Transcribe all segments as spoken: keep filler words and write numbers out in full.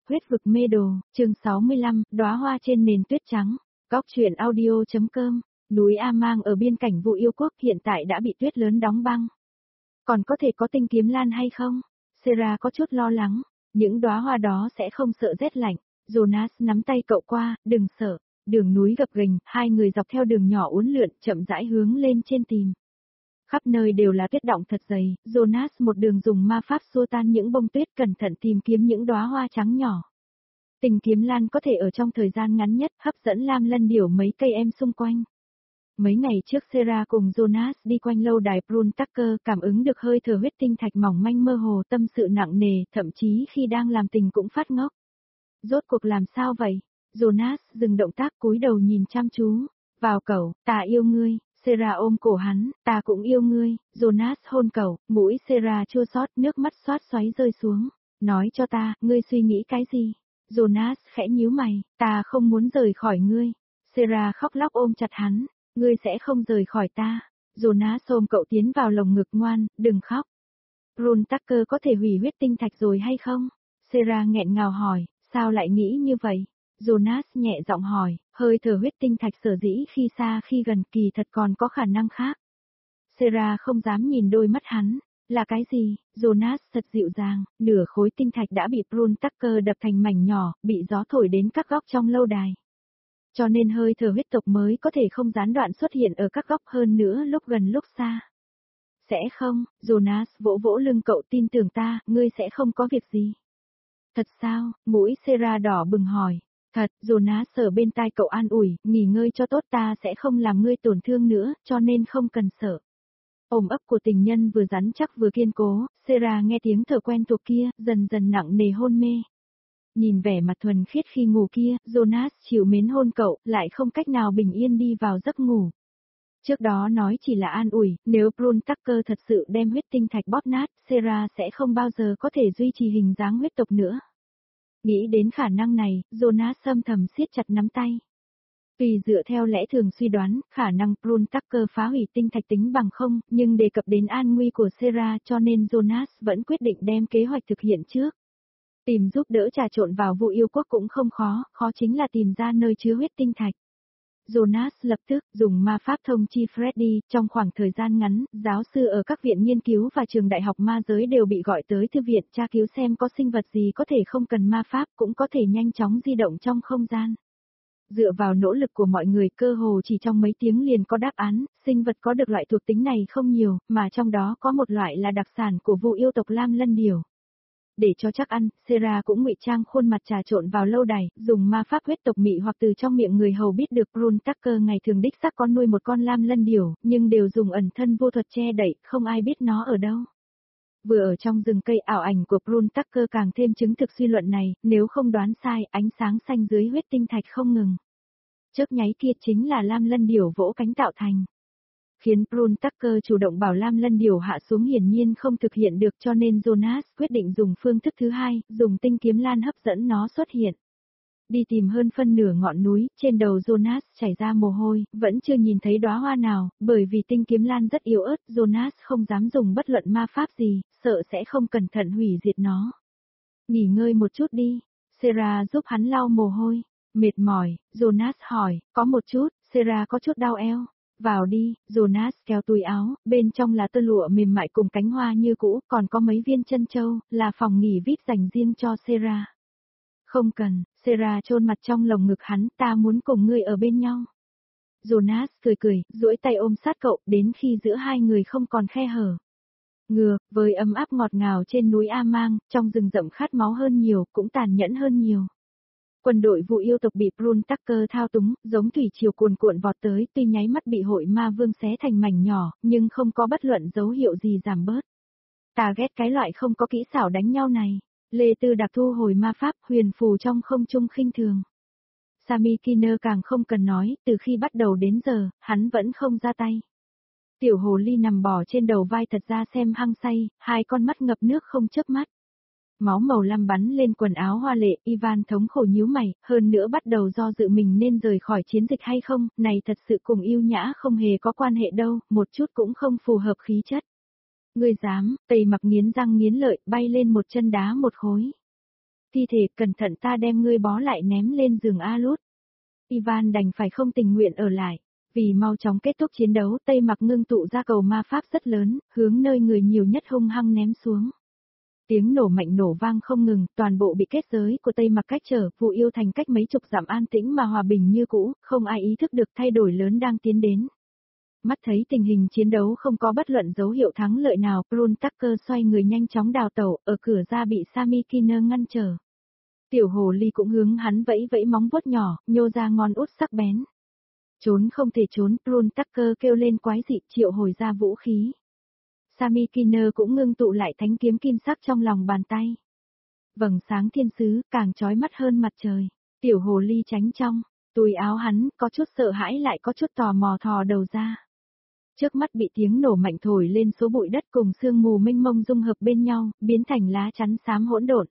Huyết vực mê đồ, chương sáu mươi lăm, đóa hoa trên nền tuyết trắng. Góc truyện audio.com. Núi A Mang ở biên cảnh Vu Yêu Quốc hiện tại đã bị tuyết lớn đóng băng. Còn có thể có tinh kiếm lan hay không? Sera có chút lo lắng. Những đóa hoa đó sẽ không sợ rét lạnh. Jonas nắm tay cậu qua, đừng sợ. Đường núi gập ghềnh, hai người dọc theo đường nhỏ uốn lượn, chậm rãi hướng lên trên tìm. Khắp nơi đều là tuyết đọng thật dày, Jonas một đường dùng ma pháp xua tan những bông tuyết, cẩn thận tìm kiếm những đóa hoa trắng nhỏ. Tình kiếm lan có thể ở trong thời gian ngắn nhất hấp dẫn lam lân điểu mấy cây em xung quanh. Mấy ngày trước Sera cùng Jonas đi quanh lâu đài Brun Tucker, cảm ứng được hơi thở huyết tinh thạch mỏng manh mơ hồ, tâm sự nặng nề, thậm chí khi đang làm tình cũng phát ngốc. Rốt cuộc làm sao vậy? Jonas dừng động tác, cúi đầu nhìn chăm chú. Vào cậu, ta yêu ngươi. Sera ôm cổ hắn, ta cũng yêu ngươi. Jonas hôn cậu, mũi Sera chua xót, nước mắt xoát xoáy rơi xuống. Nói cho ta, ngươi suy nghĩ cái gì? Jonas khẽ nhíu mày, ta không muốn rời khỏi ngươi. Sera khóc lóc ôm chặt hắn, ngươi sẽ không rời khỏi ta. Jonas ôm cậu tiến vào lồng ngực, ngoan, đừng khóc. Brun Tucker có thể hủy huyết tinh thạch rồi hay không? Sera nghẹn ngào hỏi, sao lại nghĩ như vậy? Jonas nhẹ giọng hỏi, hơi thở huyết tinh thạch sở dĩ khi xa khi gần kỳ thật còn có khả năng khác. Sera không dám nhìn đôi mắt hắn, là cái gì? Jonas thật dịu dàng, nửa khối tinh thạch đã bị Brun Tucker đập thành mảnh nhỏ, bị gió thổi đến các góc trong lâu đài. Cho nên hơi thở huyết tộc mới có thể không gián đoạn xuất hiện ở các góc, hơn nữa lúc gần lúc xa. Sẽ không, Jonas vỗ vỗ lưng cậu, tin tưởng ta, ngươi sẽ không có việc gì. Thật sao? Mũi Sera đỏ bừng hỏi. Thật, Jonas sờ bên tai cậu an ủi, nghỉ ngơi cho tốt, ta sẽ không làm ngươi tổn thương nữa, cho nên không cần sợ. Ôm ấp của tình nhân vừa rắn chắc vừa kiên cố, Sera nghe tiếng thở quen thuộc kia, dần dần nặng nề hôn mê. Nhìn vẻ mặt thuần khiết khi ngủ kia, Jonas chịu mến hôn cậu, lại không cách nào bình yên đi vào giấc ngủ. Trước đó nói chỉ là an ủi, nếu Brun Tucker thật sự đem huyết tinh thạch bóp nát, Sera sẽ không bao giờ có thể duy trì hình dáng huyết tộc nữa. Nghĩ đến khả năng này, Jonas âm thầm siết chặt nắm tay. Tùy dựa theo lẽ thường suy đoán, khả năng Brun Tucker phá hủy tinh thạch tính bằng không, nhưng đề cập đến an nguy của Sera cho nên Jonas vẫn quyết định đem kế hoạch thực hiện trước. Tìm giúp đỡ trà trộn vào Vu Yêu Quốc cũng không khó, khó chính là tìm ra nơi chứa huyết tinh thạch. Jonas lập tức dùng ma pháp thông chi Freddy, trong khoảng thời gian ngắn, giáo sư ở các viện nghiên cứu và trường đại học ma giới đều bị gọi tới thư viện tra cứu xem có sinh vật gì có thể không cần ma pháp cũng có thể nhanh chóng di động trong không gian. Dựa vào nỗ lực của mọi người cơ hồ chỉ trong mấy tiếng liền có đáp án, sinh vật có được loại thuộc tính này không nhiều, mà trong đó có một loại là đặc sản của Vu yêu tộc lam lân điểu. Để cho chắc ăn, Sera cũng ngụy trang khuôn mặt trà trộn vào lâu đài, dùng ma pháp huyết tộc mị hoặc từ trong miệng người hầu biết được Brun Tucker ngày thường đích xác có nuôi một con lam lân điểu, nhưng đều dùng ẩn thân vô thuật che đậy, không ai biết nó ở đâu. Vừa ở trong rừng cây, ảo ảnh của Brun Tucker càng thêm chứng thực suy luận này, nếu không đoán sai, ánh sáng xanh dưới huyết tinh thạch không ngừng. Chớp nháy kia chính là lam lân điểu vỗ cánh tạo thành. Khiến Brun Tucker chủ động bảo lam lân điểu hạ xuống hiển nhiên không thực hiện được, cho nên Jonas quyết định dùng phương thức thứ hai, dùng tinh kiếm lan hấp dẫn nó xuất hiện. Đi tìm hơn phân nửa ngọn núi, trên đầu Jonas chảy ra mồ hôi, vẫn chưa nhìn thấy đóa hoa nào, bởi vì tinh kiếm lan rất yếu ớt, Jonas không dám dùng bất luận ma pháp gì, sợ sẽ không cẩn thận hủy diệt nó. Nghỉ ngơi một chút đi, Sera giúp hắn lau mồ hôi. Mệt mỏi, Jonas hỏi, có một chút, Sera có chút đau eo. Vào đi, Jonas kéo túi áo, bên trong là tơ lụa mềm mại cùng cánh hoa như cũ, còn có mấy viên chân châu, là phòng nghỉ vê i pê dành riêng cho Sera. Không cần, Sera chôn mặt trong lồng ngực hắn, ta muốn cùng ngươi ở bên nhau. Jonas cười cười, duỗi tay ôm sát cậu, đến khi giữa hai người không còn khe hở. Ngược, với ấm áp ngọt ngào trên núi A Mang, trong rừng rậm khát máu hơn nhiều, cũng tàn nhẫn hơn nhiều. Quân đội Vu yêu tộc bị Brun Tucker thao túng, giống thủy triều cuồn cuộn vọt tới, tuy nháy mắt bị hội ma vương xé thành mảnh nhỏ, nhưng không có bất luận dấu hiệu gì giảm bớt. Ta ghét cái loại không có kỹ xảo đánh nhau này. Lê Tư Đặc thu hồi ma pháp, huyền phù trong không trung khinh thường. Sami Kinner càng không cần nói, từ khi bắt đầu đến giờ, hắn vẫn không ra tay. Tiểu hồ ly nằm bò trên đầu vai thật ra xem hăng say, hai con mắt ngập nước không chớp mắt. Máu màu lam bắn lên quần áo hoa lệ, Ivan thống khổ nhíu mày, hơn nữa bắt đầu do dự mình nên rời khỏi chiến dịch hay không, này thật sự cùng yêu nhã không hề có quan hệ đâu, một chút cũng không phù hợp khí chất. Ngươi dám, Tây Mặc nghiến răng nghiến lợi, bay lên một chân đá một khối. Thi thể, cẩn thận ta đem ngươi bó lại ném lên giường Alut. Ivan đành phải không tình nguyện ở lại. Vì mau chóng kết thúc chiến đấu, Tây Mặc ngưng tụ ra cầu ma pháp rất lớn, hướng nơi người nhiều nhất hung hăng ném xuống. Tiếng nổ mạnh nổ vang không ngừng, toàn bộ bị kết giới của Tây Mặc cách trở, Vụ Yêu Thành cách mấy chục dặm an tĩnh mà hòa bình như cũ, không ai ý thức được thay đổi lớn đang tiến đến. Mắt thấy tình hình chiến đấu không có bất luận dấu hiệu thắng lợi nào, Brun Tucker xoay người nhanh chóng đào tẩu, ở cửa ra bị Sami Kinner ngăn trở. Tiểu hồ ly cũng hướng hắn vẫy vẫy móng vuốt nhỏ, nhô ra ngón út sắc bén. Trốn không thể trốn, Brun Tucker kêu lên quái dị, triệu hồi ra vũ khí. Sami Kinner cũng ngưng tụ lại thánh kiếm kim sắc trong lòng bàn tay. Vầng sáng thiên sứ, càng chói mắt hơn mặt trời. Tiểu hồ ly tránh trong, túi áo hắn, có chút sợ hãi lại có chút tò mò thò đầu ra. Trước mắt bị tiếng nổ mạnh thổi lên số bụi đất cùng sương mù mênh mông dung hợp bên nhau, biến thành lá chắn xám hỗn độn.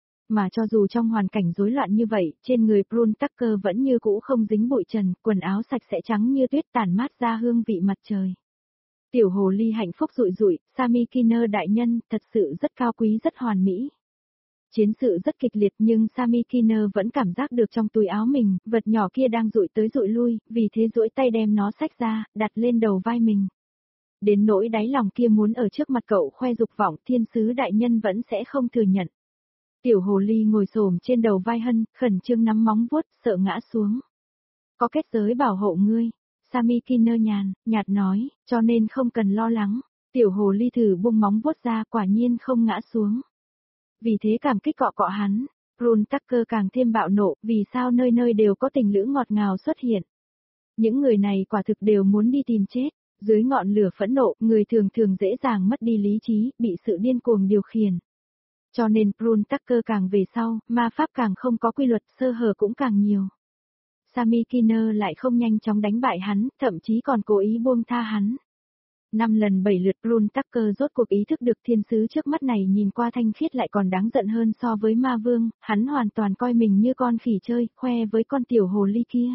Mà cho dù trong hoàn cảnh rối loạn như vậy, trên người Brun Tucker vẫn như cũ không dính bụi trần, quần áo sạch sẽ trắng như tuyết tản mát ra hương vị mặt trời. Tiểu hồ ly hạnh phúc rụi rụi, Sami Kinner đại nhân, thật sự rất cao quý rất hoàn mỹ. Chiến sự rất kịch liệt nhưng Sami Kinner vẫn cảm giác được trong túi áo mình, vật nhỏ kia đang rụi tới rụi lui, vì thế duỗi tay đem nó xách ra, đặt lên đầu vai mình. Đến nỗi đáy lòng kia muốn ở trước mặt cậu khoe dục vọng, thiên sứ đại nhân vẫn sẽ không thừa nhận. Tiểu hồ ly ngồi xổm trên đầu vai Hân, khẩn trương nắm móng vuốt, sợ ngã xuống. Có kết giới bảo hộ ngươi. Sami Kinner nhàn, nhạt nói, cho nên không cần lo lắng. Tiểu hồ ly thử bung móng vuốt ra, quả nhiên không ngã xuống. Vì thế cảm kích cọ cọ hắn, Brun Tucker càng thêm bạo nộ, vì sao nơi nơi đều có tình lữ ngọt ngào xuất hiện. Những người này quả thực đều muốn đi tìm chết, dưới ngọn lửa phẫn nộ, người thường thường dễ dàng mất đi lý trí, bị sự điên cuồng điều khiển. Cho nên Brun Tucker càng về sau, ma pháp càng không có quy luật, sơ hở cũng càng nhiều. Sami Kinner lại không nhanh chóng đánh bại hắn, thậm chí còn cố ý buông tha hắn. Năm lần bảy lượt Brun Tucker rốt cuộc ý thức được thiên sứ trước mắt này nhìn qua thanh khiết lại còn đáng giận hơn so với ma vương, hắn hoàn toàn coi mình như con khỉ chơi, khoe với con tiểu hồ ly kia.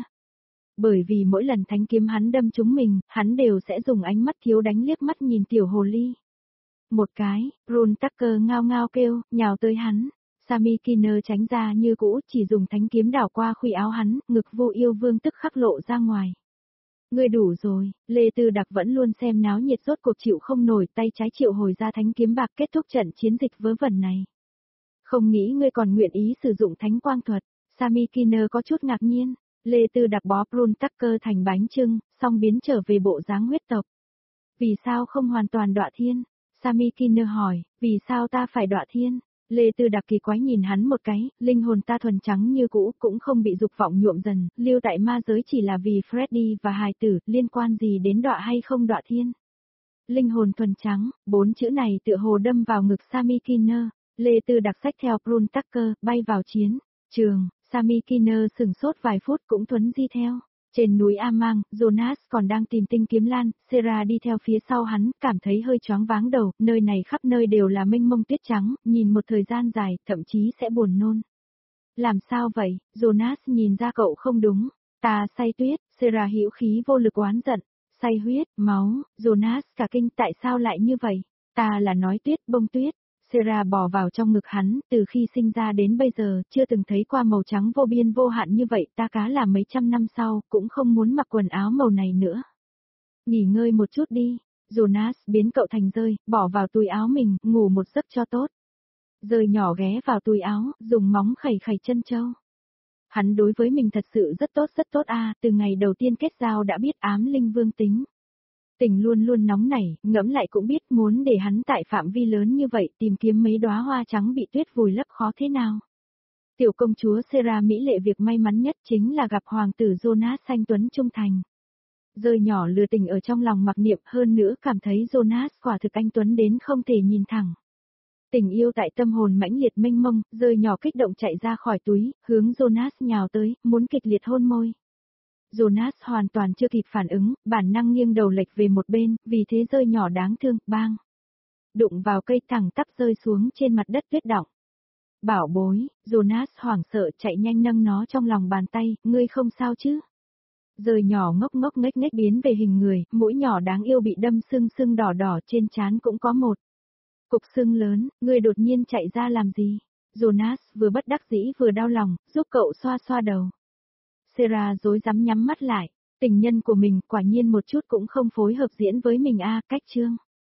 Bởi vì mỗi lần thánh kiếm hắn đâm trúng mình, hắn đều sẽ dùng ánh mắt thiếu đánh liếc mắt nhìn tiểu hồ ly. Một cái, Brun Tucker ngao ngao kêu, nhào tới hắn. Sami Kinner tránh ra như cũ, chỉ dùng thánh kiếm đảo qua khuỷu áo hắn, ngực Vô Yêu Vương tức khắc lộ ra ngoài. Ngươi đủ rồi, Lê Tư Đặc vẫn luôn xem náo nhiệt rốt cuộc chịu không nổi, tay trái triệu hồi ra thánh kiếm bạc kết thúc trận chiến dịch vớ vẩn này. Không nghĩ ngươi còn nguyện ý sử dụng thánh quang thuật, Sami Kinner có chút ngạc nhiên. Lê Tư Đặc bó Brun Tucker thành bánh trưng, xong biến trở về bộ dáng huyết tộc. Vì sao không hoàn toàn đọa thiên? Sami Kinner hỏi, vì sao ta phải đọa thiên? Lê Tư Đặc kỳ quái nhìn hắn một cái, linh hồn ta thuần trắng như cũ, cũng không bị dục vọng nhuộm dần, lưu tại ma giới chỉ là vì Freddy và hài tử, liên quan gì đến đọa hay không đọa thiên. Linh hồn thuần trắng, bốn chữ này tựa hồ đâm vào ngực Sami Kinner, Lê Tư Đặc xách theo Brun Tucker, bay vào chiến trường, Sami Kinner sừng sốt vài phút cũng thuấn di theo. Trên núi Amang, Jonas còn đang tìm tinh kiếm lan, Sarah đi theo phía sau hắn, cảm thấy hơi choáng váng đầu, nơi này khắp nơi đều là mênh mông tuyết trắng, nhìn một thời gian dài, thậm chí sẽ buồn nôn. Làm sao vậy? Jonas nhìn ra cậu không đúng. Ta say tuyết, Sarah hữu khí vô lực oán giận. Say huyết, máu, Jonas cả kinh tại sao lại như vậy? Ta là nói tuyết bông tuyết. Sarah bò vào trong ngực hắn, từ khi sinh ra đến bây giờ, chưa từng thấy qua màu trắng vô biên vô hạn như vậy, ta cá là mấy trăm năm sau, cũng không muốn mặc quần áo màu này nữa. Nghỉ ngơi một chút đi, Jonas biến cậu thành rơi, bỏ vào túi áo mình, ngủ một giấc cho tốt. Rơi nhỏ ghé vào túi áo, dùng móng khẩy khẩy chân châu. Hắn đối với mình thật sự rất tốt rất tốt a, từ ngày đầu tiên kết giao đã biết ám linh vương tính. Tình luôn luôn nóng nảy, ngẫm lại cũng biết muốn để hắn tại phạm vi lớn như vậy tìm kiếm mấy đóa hoa trắng bị tuyết vùi lấp khó thế nào. Tiểu công chúa Sarah mỹ lệ việc may mắn nhất chính là gặp hoàng tử Jonas Xanh Tuấn trung thành. Rơi nhỏ lừa tình ở trong lòng mặc niệm hơn nữa cảm thấy Jonas quả thực anh Tuấn đến không thể nhìn thẳng. Tình yêu tại tâm hồn mãnh liệt mênh mông, rơi nhỏ kích động chạy ra khỏi túi, hướng Jonas nhào tới, muốn kịch liệt hôn môi. Jonas hoàn toàn chưa kịp phản ứng, bản năng nghiêng đầu lệch về một bên, vì thế rơi nhỏ đáng thương, bang. Đụng vào cây thẳng tắp rơi xuống trên mặt đất tuyết đọng. Bảo bối, Jonas hoảng sợ chạy nhanh nâng nó trong lòng bàn tay, ngươi không sao chứ? Rơi nhỏ ngốc ngốc nghếch nghếch biến về hình người, mũi nhỏ đáng yêu bị đâm sưng sưng đỏ đỏ trên trán cũng có một cục sưng lớn, ngươi đột nhiên chạy ra làm gì? Jonas vừa bất đắc dĩ vừa đau lòng, giúp cậu xoa xoa đầu. Sarah rối rắm nhắm mắt lại, tình nhân của mình quả nhiên một chút cũng không phối hợp diễn với mình a, cách chương.